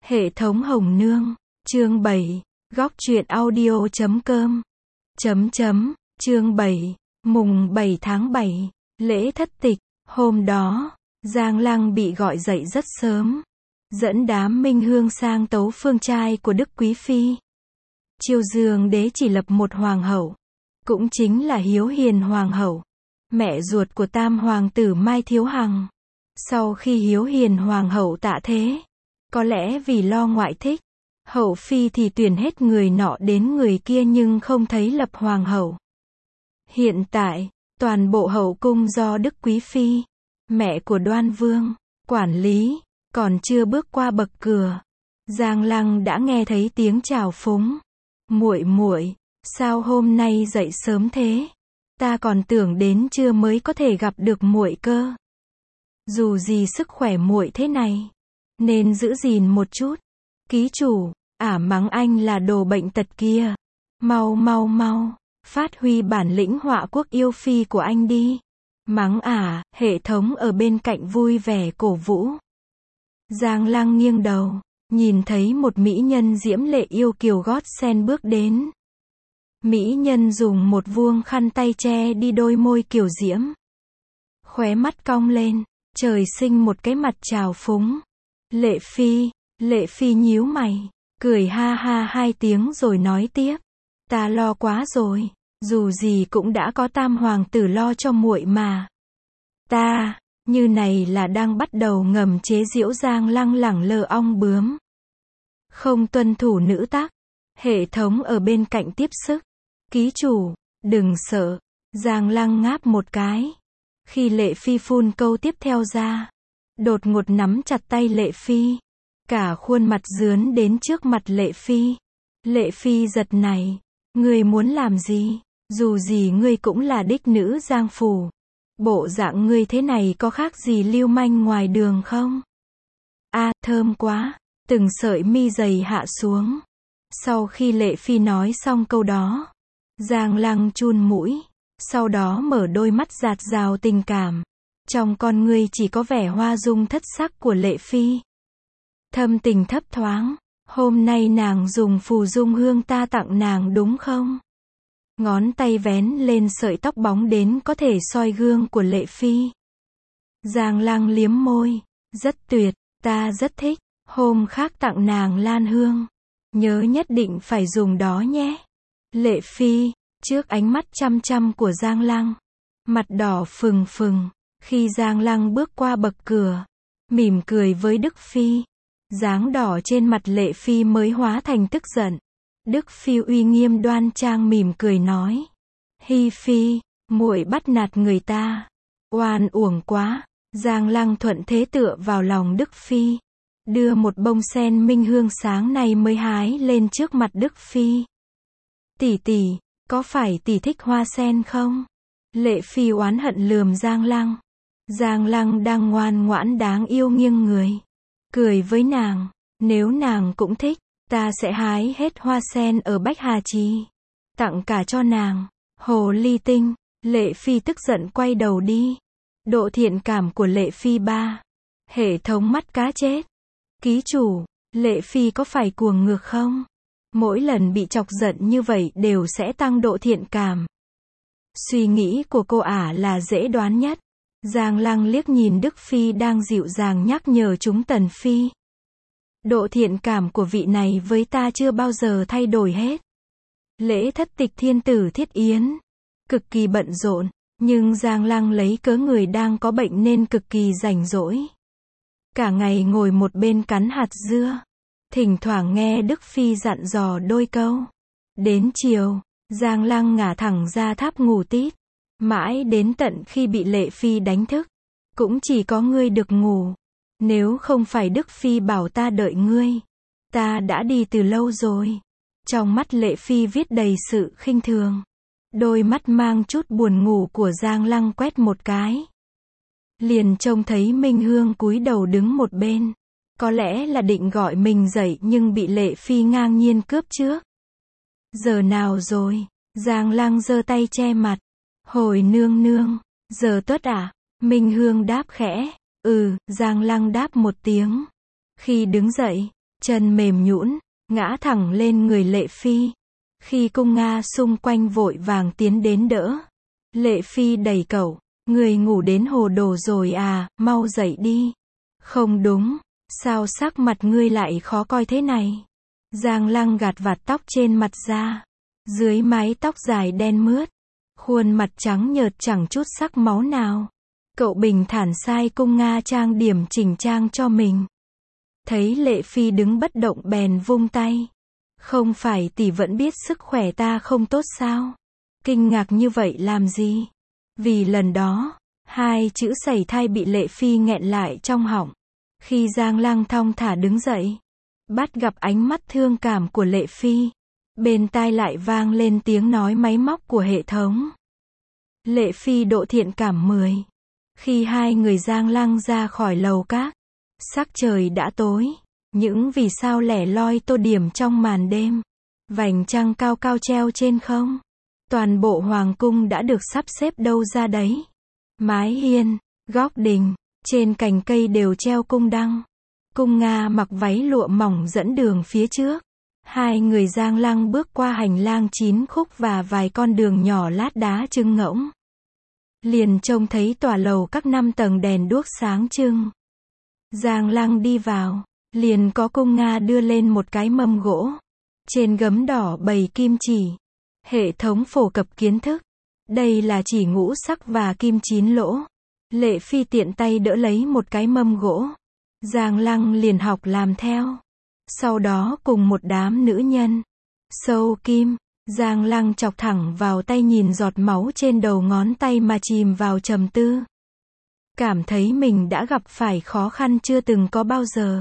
Hệ thống Hồng Nương, chương 7, góc truyện audio.com, chương 7, mùng 7 tháng 7, lễ thất tịch, hôm đó, Giang Lăng bị gọi dậy rất sớm, dẫn đám minh hương sang tấu phương trai của Đức Quý Phi. Chiêu Dương đế chỉ lập một hoàng hậu, cũng chính là Hiếu Hiền hoàng hậu, mẹ ruột của tam hoàng tử Mai Thiếu Hằng. Sau khi Hiếu Hiền hoàng hậu tạ thế, có lẽ vì lo ngoại thích, hậu phi thì tuyển hết người nọ đến người kia nhưng không thấy lập hoàng hậu. Hiện tại, toàn bộ hậu cung do Đức Quý Phi, mẹ của Đoan Vương, quản lý, còn chưa bước qua bậc cửa. Giang Lăng đã nghe thấy tiếng chào phúng. Muội muội, sao hôm nay dậy sớm thế? Ta còn tưởng đến trưa mới có thể gặp được muội cơ. Dù gì sức khỏe muội thế này, nên giữ gìn một chút. Ký chủ, mắng anh là đồ bệnh tật kia. Mau, phát huy bản lĩnh họa quốc yêu phi của anh đi. Mắng hệ thống ở bên cạnh vui vẻ cổ vũ. Giang Lăng nghiêng đầu, nhìn thấy một mỹ nhân diễm lệ yêu kiều gót sen bước đến. Mỹ nhân dùng một vuông khăn tay che đi đôi môi kiều diễm. Khóe mắt cong lên, trời sinh một cái mặt trào phúng. Lệ Phi nhíu mày, cười ha ha hai tiếng rồi nói tiếp. Ta lo quá rồi, dù gì cũng đã có tam hoàng tử lo cho muội mà. Ta, như này là đang bắt đầu ngầm chế giễu Giang Lăng lẳng lơ ong bướm. Không tuân thủ nữ tắc, hệ thống ở bên cạnh tiếp sức. Ký chủ, đừng sợ. Giang Lăng ngáp một cái. Khi Lệ Phi phun câu tiếp theo ra, đột ngột nắm chặt tay Lệ Phi, cả khuôn mặt dướn đến trước mặt Lệ Phi. Lệ Phi giật này, ngươi muốn làm gì? Dù gì ngươi cũng là đích nữ Giang phủ. Bộ dạng ngươi thế này có khác gì lưu manh ngoài đường không? Thơm quá. Từng sợi mi dày hạ xuống. Sau khi Lệ Phi nói xong câu đó, Giang Lăng chun mũi, sau đó mở đôi mắt dạt dào tình cảm. Trong con ngươi chỉ có vẻ hoa dung thất sắc của Lệ Phi. Thâm tình thấp thoáng, hôm nay nàng dùng phù dung hương ta tặng nàng đúng không? Ngón tay vén lên sợi tóc bóng đến có thể soi gương của Lệ Phi. Giang Lăng liếm môi, rất tuyệt, ta rất thích, hôm khác tặng nàng lan hương. Nhớ nhất định phải dùng đó nhé. Lệ Phi, trước ánh mắt chăm chăm của Giang Lăng, mặt đỏ phừng phừng, khi Giang Lăng bước qua bậc cửa, mỉm cười với Đức Phi. Dáng đỏ trên mặt Lệ Phi mới hóa thành tức giận. Đức Phi uy nghiêm đoan trang mỉm cười nói. Hi Phi, muội bắt nạt người ta. Oan uổng quá. Giang Lăng thuận thế tựa vào lòng Đức Phi. Đưa một bông sen minh hương sáng nay mới hái lên trước mặt Đức Phi. Tỷ, có phải tỷ thích hoa sen không? Lệ Phi oán hận lườm Giang Lăng. Giang Lăng đang ngoan ngoãn đáng yêu nghiêng người, cười với nàng. Nếu nàng cũng thích, ta sẽ hái hết hoa sen ở Bách Hà Trì, tặng cả cho nàng. Hồ ly tinh. Lệ Phi tức giận quay đầu đi. Độ thiện cảm của Lệ Phi 3. Hệ thống mắt cá chết. Ký chủ, Lệ Phi có phải cuồng ngược không? Mỗi lần bị chọc giận như vậy đều sẽ tăng độ thiện cảm. Suy nghĩ của cô là dễ đoán nhất. Giang Lăng liếc nhìn Đức Phi đang dịu dàng nhắc nhở chúng Tần Phi. Độ thiện cảm của vị này với ta chưa bao giờ thay đổi hết. Lễ thất tịch thiên tử Thiết Yến, cực kỳ bận rộn, nhưng Giang Lăng lấy cớ người đang có bệnh nên cực kỳ rảnh rỗi. Cả ngày ngồi một bên cắn hạt dưa, thỉnh thoảng nghe Đức Phi dặn dò đôi câu. Đến chiều, Giang Lăng ngả thẳng ra tháp ngủ tít. Mãi đến tận khi bị Lệ Phi đánh thức, cũng chỉ có ngươi được ngủ. Nếu không phải Đức Phi bảo ta đợi ngươi, ta đã đi từ lâu rồi. Trong mắt Lệ Phi viết đầy sự khinh thường. Đôi mắt mang chút buồn ngủ của Giang Lăng quét một cái, liền trông thấy Minh Hương cúi đầu đứng một bên. Có lẽ là định gọi mình dậy nhưng bị Lệ Phi ngang nhiên cướp trước. Giờ nào rồi? Giang Lăng giơ tay che mặt. Hồi nương, giờ tuất Minh Hương đáp khẽ. Giang Lăng đáp một tiếng. Khi đứng dậy, chân mềm nhũn, ngã thẳng lên người Lệ Phi. Khi cung Nga xung quanh vội vàng tiến đến đỡ. Lệ Phi đẩy cậu, người ngủ đến hồ đồ rồi à, mau dậy đi. Không đúng, sao sắc mặt ngươi lại khó coi thế này? Giang Lăng gạt vạt tóc trên mặt ra. Dưới mái tóc dài đen mướt, khuôn mặt trắng nhợt chẳng chút sắc máu nào. Cậu bình thản sai cung Nga trang điểm chỉnh trang cho mình. Thấy Lệ Phi đứng bất động bèn vung tay. Không phải tỷ vẫn biết sức khỏe ta không tốt sao? Kinh ngạc như vậy làm gì? Vì lần đó, hai chữ sẩy thai bị Lệ Phi nghẹn lại trong họng. Khi Giang Lăng thong thả đứng dậy, bắt gặp ánh mắt thương cảm của Lệ Phi, bên tai lại vang lên tiếng nói máy móc của hệ thống. Lệ Phi độ thiện cảm 10. Khi hai người Giang Lăng ra khỏi lầu các, sắc trời đã tối, những vì sao lẻ loi tô điểm trong màn đêm, vành trăng cao cao treo trên không. Toàn bộ hoàng cung đã được sắp xếp đâu ra đấy. Mái hiên, góc đình, trên cành cây đều treo cung đăng. Cung Nga mặc váy lụa mỏng dẫn đường phía trước. Hai người Giang Lăng bước qua hành lang 9 khúc và vài con đường nhỏ lát đá trưng ngỗng. Liền trông thấy tòa lầu các 5 tầng đèn đuốc sáng trưng. Giang Lăng đi vào, liền có cung Nga đưa lên một cái mâm gỗ. Trên gấm đỏ bày kim chỉ. Hệ thống phổ cập kiến thức. Đây là chỉ ngũ sắc và kim 9 lỗ. Lệ Phi tiện tay đỡ lấy một cái mâm gỗ. Giang Lăng liền học làm theo. Sau đó cùng một đám nữ nhân sâu kim, Giang Lăng chọc thẳng vào tay nhìn giọt máu trên đầu ngón tay mà chìm vào trầm tư. Cảm thấy mình đã gặp phải khó khăn chưa từng có bao giờ.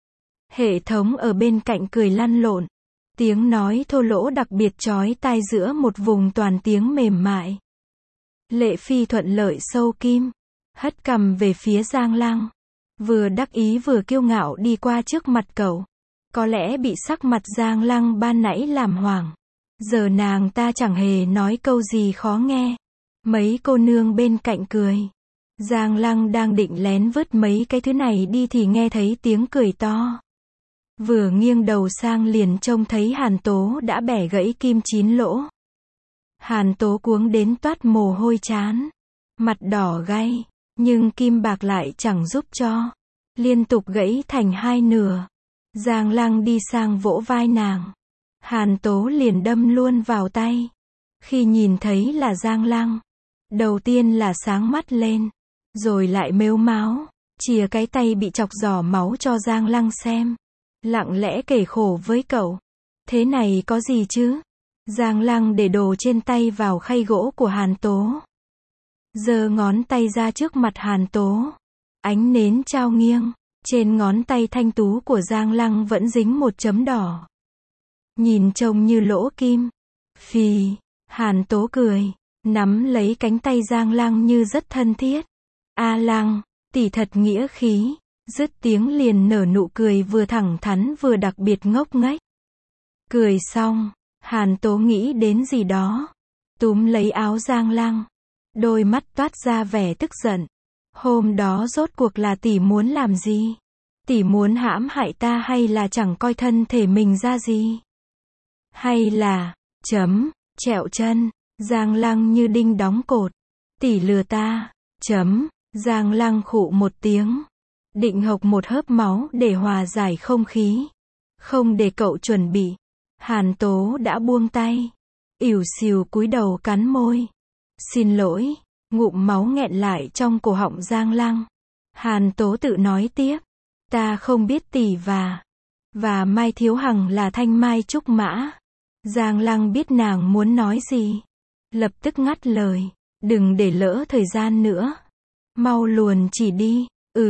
Hệ thống ở bên cạnh cười lăn lộn. Tiếng nói thô lỗ đặc biệt chói tai giữa một vùng toàn tiếng mềm mại. Lệ Phi thuận lợi sâu kim, hất cằm về phía Giang Lăng. Vừa đắc ý vừa kiêu ngạo đi qua trước mặt cậu. Có lẽ bị sắc mặt Giang Lăng ban nãy làm hoảng. Giờ nàng ta chẳng hề nói câu gì khó nghe. Mấy cô nương bên cạnh cười. Giang Lăng đang định lén vứt mấy cái thứ này đi thì nghe thấy tiếng cười to. Vừa nghiêng đầu sang liền trông thấy Hàn Tố đã bẻ gãy kim 9 lỗ. Hàn Tố cuống đến toát mồ hôi trán. Mặt đỏ gay, nhưng kim bạc lại chẳng giúp cho. Liên tục gãy thành hai nửa. Giang Lăng đi sang vỗ vai nàng. Hàn Tố liền đâm luôn vào tay. Khi nhìn thấy là Giang Lăng, đầu tiên là sáng mắt lên, rồi lại mếu máo, chìa cái tay bị chọc giỏ máu cho Giang Lăng xem. Lặng lẽ kể khổ với cậu. Thế này có gì chứ? Giang Lăng để đồ trên tay vào khay gỗ của Hàn Tố. Giơ ngón tay ra trước mặt Hàn Tố. Ánh nến trao nghiêng. Trên ngón tay thanh tú của Giang Lăng vẫn dính một chấm đỏ. Nhìn trông như lỗ kim. Phì. Hàn Tố cười. Nắm lấy cánh tay Giang Lăng như rất thân thiết. A Lăng, tỷ thật nghĩa khí. Dứt tiếng liền nở nụ cười vừa thẳng thắn vừa đặc biệt ngốc nghếch. Cười xong, Hàn Tố nghĩ đến gì đó. Túm lấy áo Giang Lăng. Đôi mắt toát ra vẻ tức giận. Hôm đó rốt cuộc là tỷ muốn làm gì? Tỷ muốn hãm hại ta hay là chẳng coi thân thể mình ra gì? Hay là, trẹo chân, Giang Lăng như đinh đóng cột. Tỷ lừa ta, Giang Lăng khụ một tiếng. Định hộc một hớp máu để hòa giải không khí. Không để cậu chuẩn bị. Hàn Tố đã buông tay. Ỉu xìu cúi đầu cắn môi. Xin lỗi. Ngụm máu nghẹn lại trong cổ họng Giang Lăng. Hàn Tố tự nói tiếp. Ta không biết tỷ và Mai Thiếu Hằng là thanh mai trúc mã. Giang Lăng biết nàng muốn nói gì. Lập tức ngắt lời. Đừng để lỡ thời gian nữa. Mau luồn chỉ đi.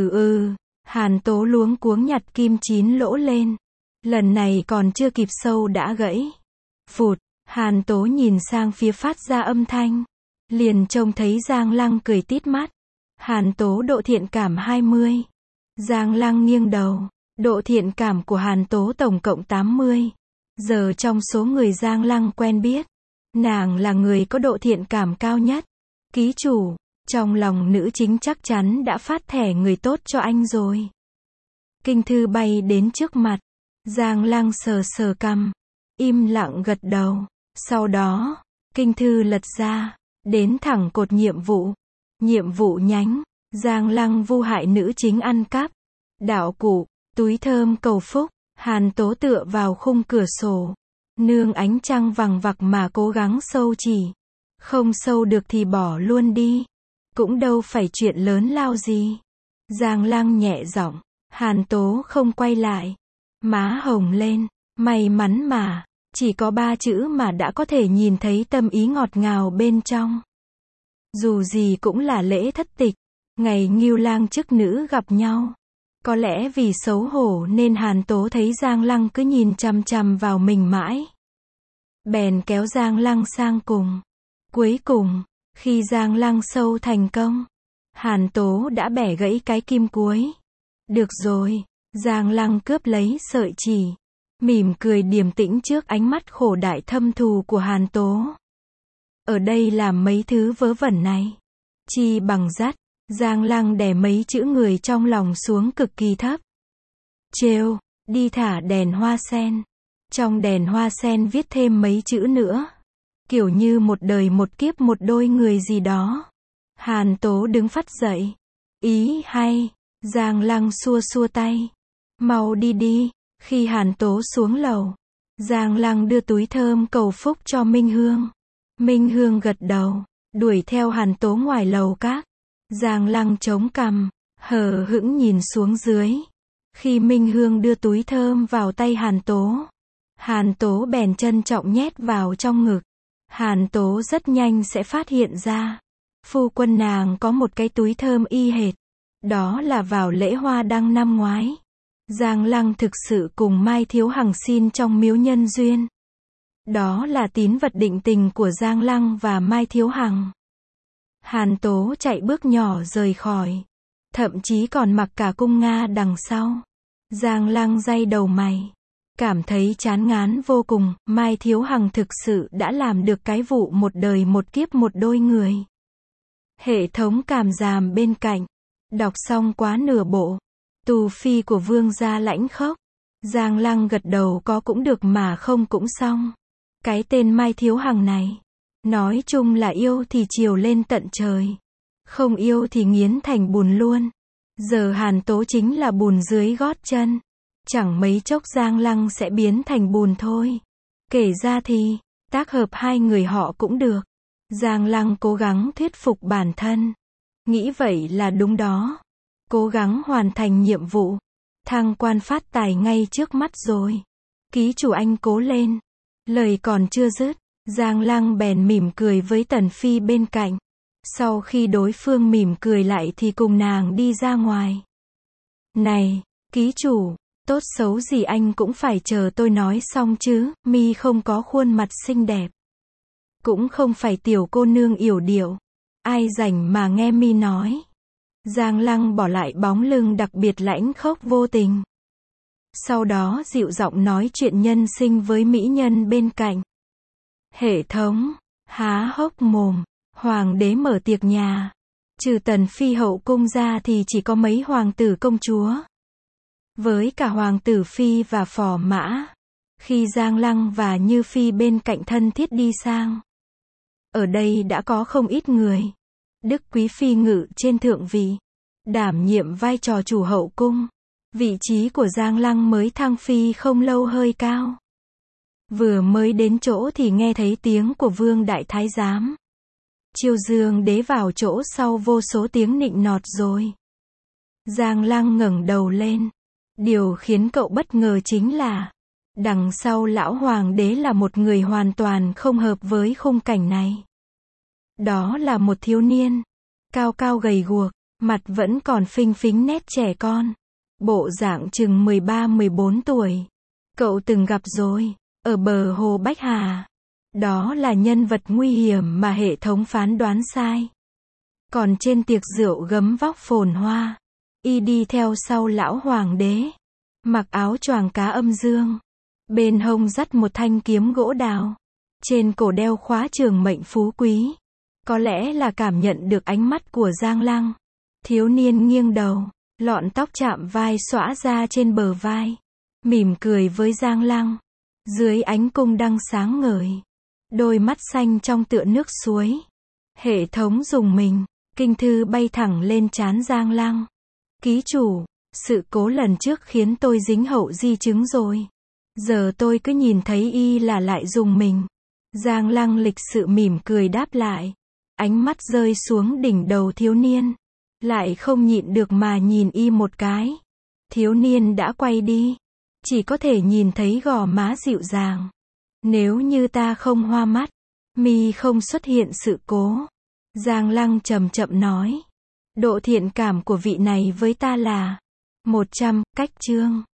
Hàn Tố luống cuống nhặt kim 9 lỗ lên. Lần này còn chưa kịp sâu đã gãy. Phụt, Hàn Tố nhìn sang phía phát ra âm thanh. Liền trông thấy Giang Lăng cười tít mắt. Hàn Tố độ thiện cảm 20. Giang Lăng nghiêng đầu. Độ thiện cảm của Hàn Tố tổng cộng 80. Giờ trong số người Giang Lăng quen biết, nàng là người có độ thiện cảm cao nhất. Ký chủ, trong lòng nữ chính chắc chắn đã phát thẻ người tốt cho anh rồi. Kinh thư bay đến trước mặt. Giang Lăng sờ sờ cằm, im lặng gật đầu. Sau đó, kinh thư lật ra, đến thẳng cột nhiệm vụ. Nhiệm vụ nhánh, Giang Lăng vu hại nữ chính ăn cắp. Đạo cụ, túi thơm cầu phúc. Hàn Tố tựa vào khung cửa sổ, nương ánh trăng vằng vặc mà cố gắng sâu chỉ. Không sâu được thì bỏ luôn đi. Cũng đâu phải chuyện lớn lao gì. Giang Lăng nhẹ giọng. Hàn Tố không quay lại. Má hồng lên. May mắn mà. Chỉ có 3 chữ mà đã có thể nhìn thấy tâm ý ngọt ngào bên trong. Dù gì cũng là lễ thất tịch. Ngày Ngưu Lang chức nữ gặp nhau. Có lẽ vì xấu hổ nên Hàn Tố thấy Giang Lăng cứ nhìn chằm chằm vào mình mãi. Bèn kéo Giang Lăng sang cùng. Cuối cùng, khi Giang Lăng sâu thành công, Hàn Tố đã bẻ gãy cái kim cuối. Được rồi, Giang Lăng cướp lấy sợi chỉ, mỉm cười điềm tĩnh trước ánh mắt khổ đại thâm thù của Hàn Tố. Ở đây làm mấy thứ vớ vẩn này. Chi bằng dắt. Giang Lăng đè mấy chữ người trong lòng xuống cực kỳ thấp. Trêu, đi thả đèn hoa sen. Trong đèn hoa sen viết thêm mấy chữ nữa. Kiểu như một đời một kiếp một đôi người gì đó. Hàn Tố đứng phắt dậy. Ý hay. Giang Lăng xua xua tay. Mau đi đi. Khi Hàn Tố xuống lầu, Giang Lăng đưa túi thơm cầu phúc cho Minh Hương. Minh Hương gật đầu, đuổi theo Hàn Tố ngoài lầu các. Giang Lăng chống cằm, hờ hững nhìn xuống dưới. Khi Minh Hương đưa túi thơm vào tay Hàn Tố bèn trân trọng nhét vào trong ngực. Hàn Tố rất nhanh sẽ phát hiện ra, phu quân nàng có một cái túi thơm y hệt. Đó là vào lễ hoa đăng năm ngoái. Giang Lăng thực sự cùng Mai Thiếu Hằng xin trong miếu nhân duyên. Đó là tín vật định tình của Giang Lăng và Mai Thiếu Hằng. Hàn Tố chạy bước nhỏ rời khỏi. Thậm chí còn mặc cả cung Nga đằng sau. Giang Lăng day đầu mày. Cảm thấy chán ngán vô cùng. Mai Thiếu Hằng thực sự đã làm được cái vụ một đời một kiếp một đôi người. Hệ thống cảm giảm bên cạnh. Đọc xong quá nửa bộ. Tù phi của vương gia lãnh khốc. Giang Lăng gật đầu có cũng được mà không cũng xong. Cái tên Mai Thiếu Hằng này. Nói chung là yêu thì chiều lên tận trời. Không yêu thì nghiến thành bùn luôn. Giờ Hàn Tố chính là bùn dưới gót chân. Chẳng mấy chốc Giang Lăng sẽ biến thành bùn thôi. Kể ra thì, tác hợp hai người họ cũng được. Giang Lăng cố gắng thuyết phục bản thân. Nghĩ vậy là đúng đó. Cố gắng hoàn thành nhiệm vụ. Thăng quan phát tài ngay trước mắt rồi. Ký chủ anh cố lên. Lời còn chưa dứt, Giang Lăng bèn mỉm cười với Tần Phi bên cạnh. Sau khi đối phương mỉm cười lại thì cùng nàng đi ra ngoài. Này, ký chủ, tốt xấu gì anh cũng phải chờ tôi nói xong chứ, mi không có khuôn mặt xinh đẹp. Cũng không phải tiểu cô nương yểu điệu. Ai rảnh mà nghe mi nói. Giang Lăng bỏ lại bóng lưng đặc biệt lãnh khốc vô tình. Sau đó dịu giọng nói chuyện nhân sinh với mỹ nhân bên cạnh. Hệ thống, há hốc mồm, hoàng đế mở tiệc nhà. Trừ Tần Phi hậu cung ra thì chỉ có mấy hoàng tử công chúa. Với cả hoàng tử Phi và phò mã. Khi Giang Lăng và Như Phi bên cạnh thân thiết đi sang. Ở đây đã có không ít người. Đức Quý Phi ngự trên thượng vị. Đảm nhiệm vai trò chủ hậu cung. Vị trí của Giang Lăng mới thăng phi không lâu hơi cao. Vừa mới đến chỗ thì nghe thấy tiếng của Vương Đại Thái Giám. Chiêu Dương Đế vào chỗ sau vô số tiếng nịnh nọt rồi. Giang Lăng ngẩng đầu lên. Điều khiến cậu bất ngờ chính là đằng sau lão hoàng đế là một người hoàn toàn không hợp với khung cảnh này. Đó là một thiếu niên, cao cao gầy guộc, mặt vẫn còn phinh phính nét trẻ con. Bộ dạng chừng 13-14 tuổi. Cậu từng gặp rồi, ở bờ hồ Bách Hà. Đó là nhân vật nguy hiểm mà hệ thống phán đoán sai. Còn trên tiệc rượu gấm vóc phồn hoa, y đi theo sau lão hoàng đế. Mặc áo choàng cá âm dương. Bên hông dắt một thanh kiếm gỗ đào. Trên cổ đeo khóa trường mệnh phú quý. Có lẽ là cảm nhận được ánh mắt của Giang Lăng. Thiếu niên nghiêng đầu, lọn tóc chạm vai xõa ra trên bờ vai. mỉm cười với Giang Lăng. Dưới ánh cung đăng sáng ngời, đôi mắt xanh trong tựa nước suối. Hệ thống dùng mình, kinh thư bay thẳng lên trán Giang Lăng. Ký chủ, sự cố lần trước khiến tôi dính hậu di chứng rồi. Giờ tôi cứ nhìn thấy y là lại dùng mình. Giang Lăng lịch sự mỉm cười đáp lại. Ánh mắt rơi xuống đỉnh đầu thiếu niên. Lại không nhịn được mà nhìn y một cái. Thiếu niên đã quay đi. Chỉ có thể nhìn thấy gò má dịu dàng. Nếu như ta không hoa mắt, mi không xuất hiện sự cố. Giang Lăng chậm chậm nói. Độ thiện cảm của vị này với ta là 100, cách chương.